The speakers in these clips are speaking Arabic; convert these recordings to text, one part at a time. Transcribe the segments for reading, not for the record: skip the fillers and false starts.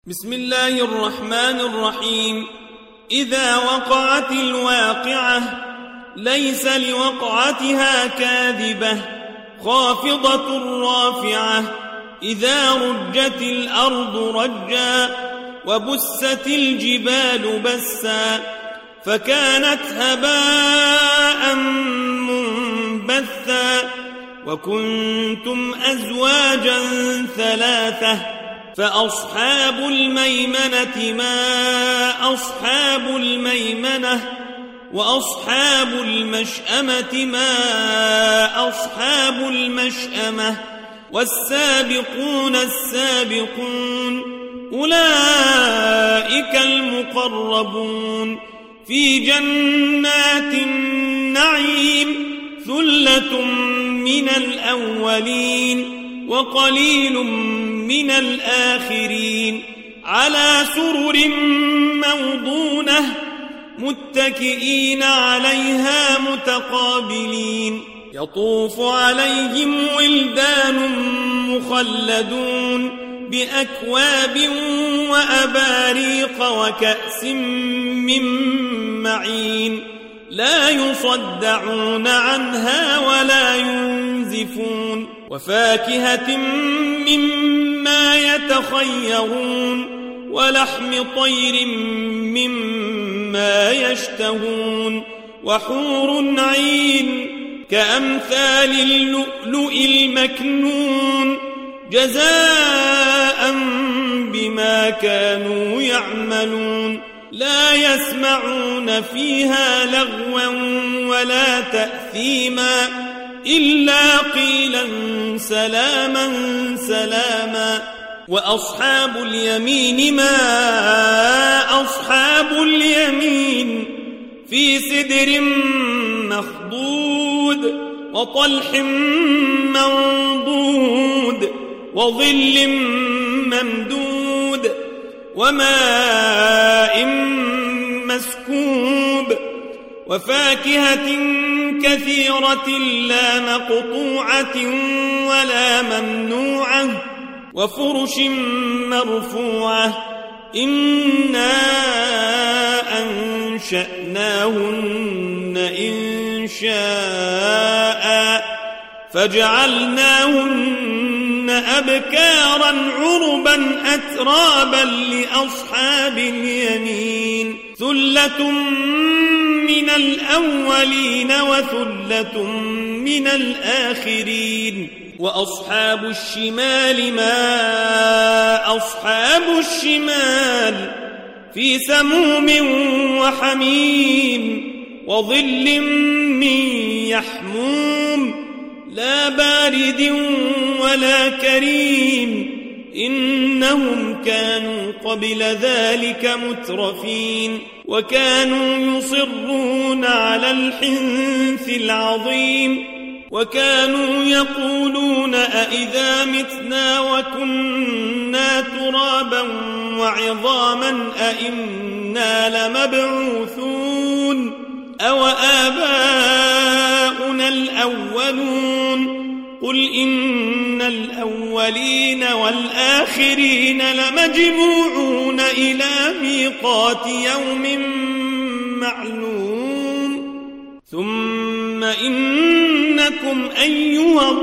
بسم الله الرحمن الرحيم. إذا وقعت الواقعة ليس لوقعتها كاذبة خافضة رافعة إذا رجت الأرض رجا وبست الجبال بسا فكانت هباء منبثا وكنتم أزواجا ثلاثة فأصحاب الميمنة ما أصحاب الميمنة وأصحاب المشأمة ما أصحاب المشأمة والسابقون السابقون أولئك المقربون في جنات النعيم ثلة من الأولين وقليل من الآخرين على سرر موضونة متكئين عليها متقابلين يطوف عليهم ولدان مخلدون بأكواب وأباريق وكأس من معين لا يصدعون عنها ولا ينزفون وفاكهة مما يتخيرون ولحم طير مما يشتهون وحور عين كأمثال اللؤلؤ المكنون جزاء بما كانوا يعملون لا يسمعون فيها لغوا ولا تأثيما إلا قيلا سلاما سلاما وأصحاب اليمين ما أصحاب اليمين في سدر مخضود وطلح منضود وظل ممدود وماء مسكوب وفاكهة كثيرة لا مقطوعة ولا ممنوعة وفرش مرفوعة إنا أنشأناهن إن شاء فجعلناهن أبكارا عربا أترابا لأصحاب اليمين ثلة من الأولين وثلة من الآخرين وأصحاب الشمال ما أصحاب الشمال في سموم وحميم وظل من يحموم لا بارد ولا كريم إنهم كانوا قبل ذلك مترفين وكانوا يصرون على الحنث العظيم وكانوا يقولون أئذا متنا وكنا ترابا وعظاما أئنا لمبعوثون أو آباؤنا الأولون قل إن الأولين والآخرين لمجموعون إلى ميقات يوم معلوم ثم إنكم أيها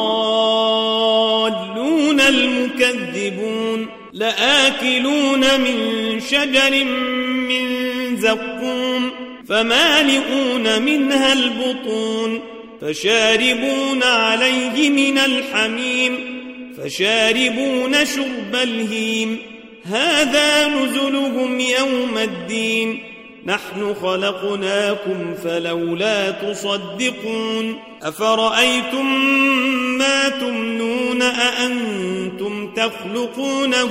الضالون المكذبون لآكلون من شجر من زقوم فمالئون منها البطون فشاربون عليه من الحميم فشاربون شرب الهيم هذا نزلهم يوم الدين نحن خلقناكم فلولا تصدقون أفرأيتم ما تمنون أأنتم تخلقونه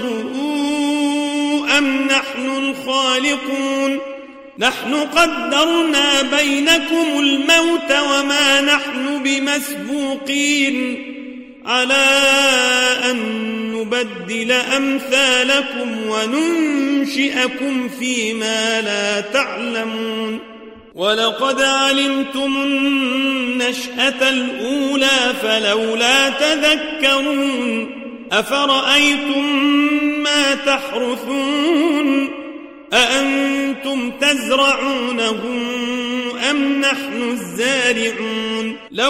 أم نحن الخالقون نحن قدرنا بينكم الموت وما نحن بمسبوقين على أن نبدل أمثالكم وننشئكم فيما لا تعلمون ولقد علمتم النشأة الأولى فلولا تذكرون أفرأيتم مما تحرثون أأنتم تزرعونه أم نحن الزارعون لو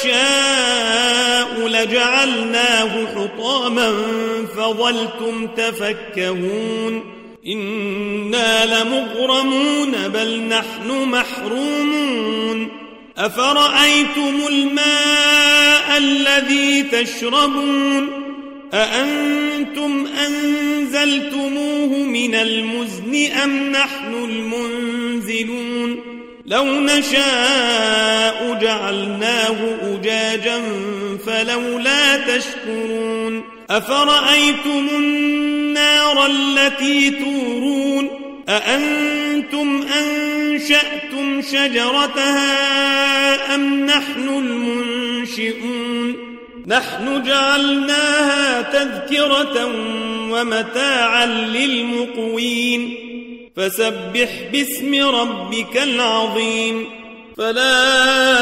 نشاء لجعلناه حطاما فظلتم تفكهون إنا لمغرمون بل نحن محرومون أفرأيتم الماء الذي تشربون أأنتم أنزلتموه من المزن أم نحن المنزلون لو نشاء جعلناه أجاجا فلولا تشكرون أفرأيتم النار التي تورون أأنتم أنشأتم شجرتها أم نحن المنشئون نحن جعلناها تذكرة ومتاعا للمقوين فسبح باسم ربك العظيم فلا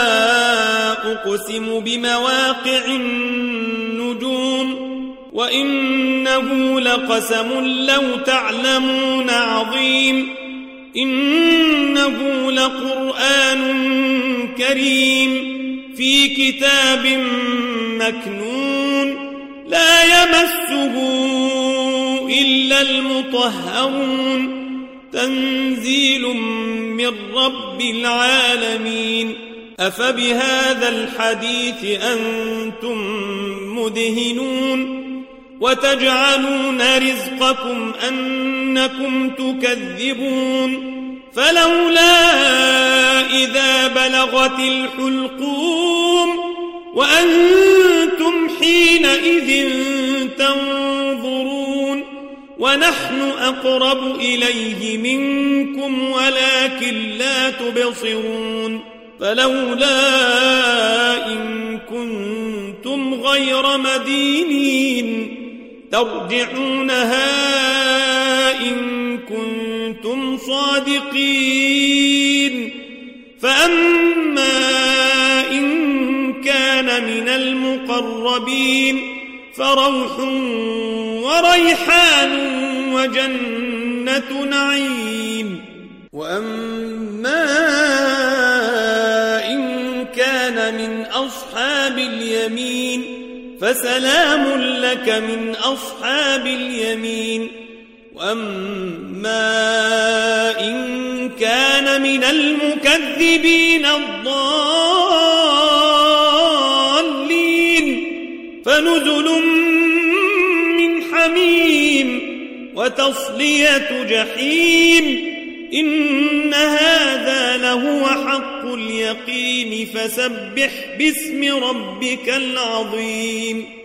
أقسم بمواقع النجوم وإنه لقسم لو تعلمون عظيم إنه لقرآن كريم في كتاب مكنون لا يمسه إلا المطهرون تنزيل من رب العالمين أفبهذا الحديث أنتم مدهنون وتجعلون رزقكم أنكم تكذبون فلولا إذا بلغت الحلقوم وأنتم حينئذ تنظرون ونحن أقرب إليه منكم ولكن لا تبصرون فلولا إن كنتم غير مدينين ترجعونها إن كنتم صادقين فأما إن كان من المقربين فروح وريحان وجنة نعيم وأما إن كان من أصحاب اليمين فسلام لك من أصحاب اليمين وأما إن كان من المكذبين الضالين فنزل من حميم وتصلية جحيم إن هذا لهو حق اليقين فسبح باسم ربك العظيم